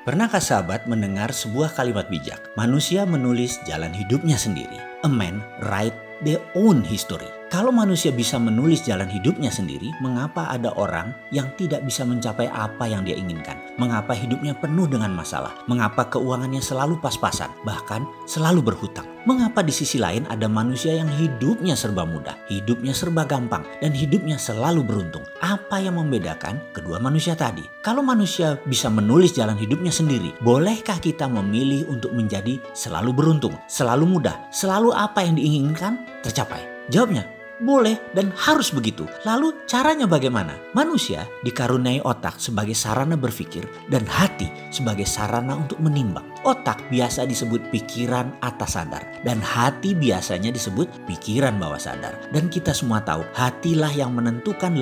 Pernahkah sahabat mendengar sebuah kalimat bijak? Manusia menulis jalan hidupnya sendiri. A man write their own history. Kalau manusia bisa menulis jalan hidupnya sendiri, mengapa ada orang yang tidak bisa mencapai apa yang dia inginkan? Mengapa hidupnya penuh dengan masalah? Mengapa keuangannya selalu pas-pasan, bahkan selalu berhutang? Mengapa di sisi lain ada manusia yang hidupnya serba mudah, hidupnya serba gampang, dan hidupnya selalu beruntung? Apa yang membedakan kedua manusia tadi? Kalau manusia bisa menulis jalan hidupnya sendiri, bolehkah kita memilih untuk menjadi selalu beruntung, selalu mudah, selalu apa yang diinginkan tercapai? Jawabnya, boleh dan harus begitu. Lalu caranya bagaimana? Manusia dikaruniai otak sebagai sarana berpikir dan hati sebagai sarana untuk menimbang. Otak biasa disebut pikiran atas sadar dan hati biasanya disebut pikiran bawah sadar. Dan kita semua tahu hatilah yang menentukan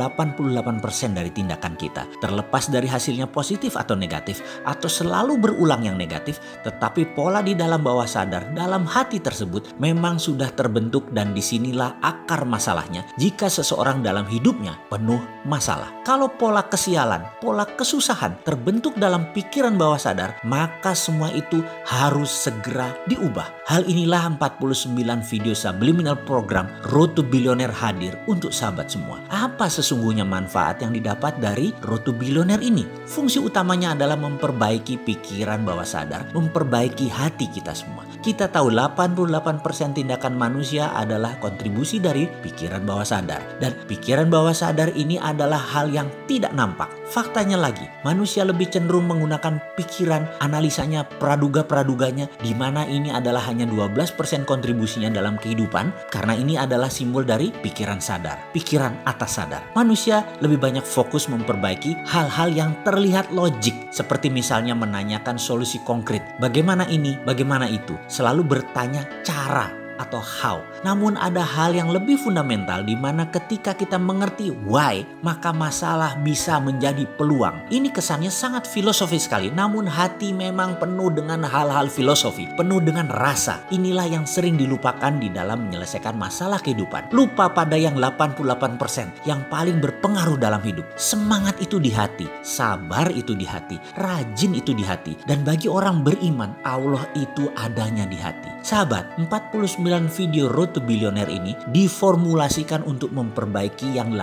88% dari tindakan kita. Terlepas dari hasilnya positif atau negatif atau selalu berulang yang negatif, tetapi pola di dalam bawah sadar dalam hati tersebut memang sudah terbentuk dan disinilah akar masalahnya jika seseorang dalam hidupnya penuh masalah. Kalau pola kesialan, pola kesusahan terbentuk dalam pikiran bawah sadar, maka semua itu harus segera diubah. Hal inilah 49 video subliminal program Road to Billionaire hadir untuk sahabat semua. Apa sesungguhnya manfaat yang didapat dari Road to Billionaire ini? Fungsi utamanya adalah memperbaiki pikiran bawah sadar, memperbaiki hati kita semua. Kita tahu 88% tindakan manusia adalah kontribusi dari pikiran bawah sadar. Dan pikiran bawah sadar ini adalah hal yang tidak nampak. Faktanya lagi, manusia lebih cenderung menggunakan pikiran, analisanya, praduga-praduganya, di mana ini adalah hanya 12% kontribusinya dalam kehidupan, karena ini adalah simbol dari pikiran sadar, pikiran atas sadar. Manusia lebih banyak fokus memperbaiki hal-hal yang terlihat logik, seperti misalnya menanyakan solusi konkret. Bagaimana ini, bagaimana itu? Selalu bertanya cara atau how. Namun ada hal yang lebih fundamental di mana ketika kita mengerti why, maka masalah bisa menjadi peluang. Ini kesannya sangat filosofis sekali, namun hati memang penuh dengan hal-hal filosofi, penuh dengan rasa. Inilah yang sering dilupakan di dalam menyelesaikan masalah kehidupan. Lupa pada yang 88% yang paling berpengaruh dalam hidup. Semangat itu di hati, sabar itu di hati, rajin itu di hati. Dan bagi orang beriman, Allah itu adanya di hati. Sahabat, 49 video Road to Billionaire ini diformulasikan untuk memperbaiki yang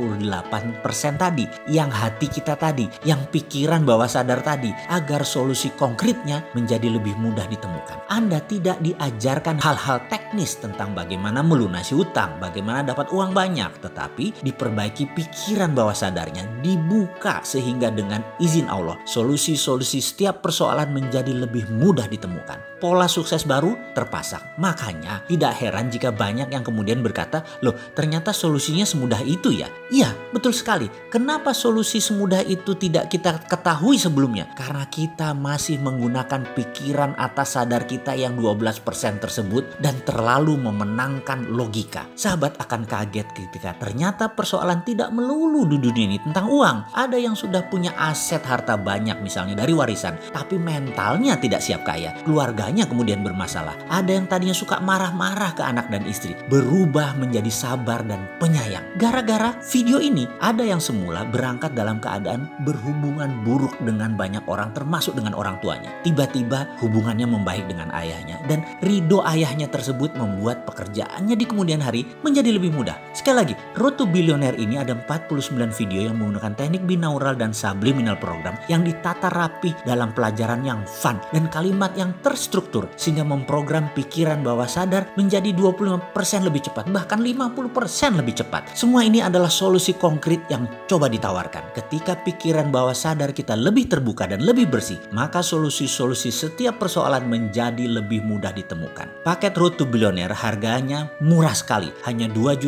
88% tadi, yang hati kita tadi, yang pikiran bawah sadar tadi, agar solusi konkretnya menjadi lebih mudah ditemukan. Anda tidak diajarkan hal-hal teknis tentang bagaimana melunasi utang, bagaimana dapat uang banyak, tetapi diperbaiki pikiran bawah sadarnya, dibuka sehingga dengan izin Allah, solusi-solusi setiap persoalan menjadi lebih mudah ditemukan. Pola sukses baru terpasang. Makanya tidak heran jika banyak yang kemudian berkata, loh ternyata solusinya semudah itu ya? Iya, betul sekali. Kenapa solusi semudah itu tidak kita ketahui sebelumnya? Karena kita masih menggunakan pikiran atas sadar kita yang 12% tersebut dan terlalu memenangkan logika. Sahabat akan kaget ketika ternyata persoalan tidak melulu di dunia ini tentang uang. Ada yang sudah punya aset harta banyak misalnya dari warisan, tapi mentalnya tidak siap kaya. Keluarganya kemudian bermasalah. Ada yang tadinya suka marah-marah ke anak dan istri, berubah menjadi sabar dan penyayang. Gara-gara video ini, ada yang semula berangkat dalam keadaan berhubungan buruk dengan banyak orang, termasuk dengan orang tuanya. Tiba-tiba hubungannya membaik dengan ayahnya, dan ridho ayahnya tersebut membuat pekerjaannya di kemudian hari menjadi lebih mudah. Sekali lagi, Road to Billionaire ini ada 49 video yang menggunakan teknik binaural dan subliminal program yang ditata rapi dalam pelajaran yang fun dan kalimat yang terstruktur sehingga memprogram pikiran bawah sadar menjadi 25% lebih cepat, bahkan 50% lebih cepat. Semua ini adalah solusi konkret yang coba ditawarkan. Ketika pikiran bawah sadar kita lebih terbuka dan lebih bersih, maka solusi-solusi setiap persoalan menjadi lebih mudah ditemukan. Paket Road to Billionaire harganya murah sekali, hanya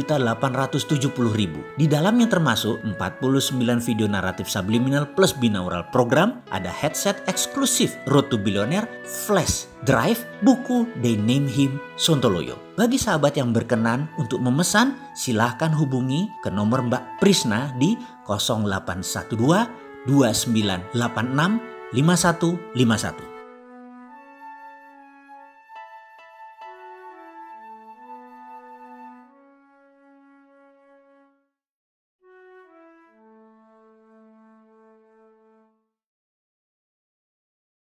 Rp2.870.000. Di dalamnya termasuk 49 video naratif subliminal plus binaural program, ada headset eksklusif Road to Billionaire, flash drive, buku They Name Him Sontoloyo. Bagi sahabat yang berkenan untuk memesan, silahkan hubungi ke nomor Mbak Prisna di 0812 2986 5151.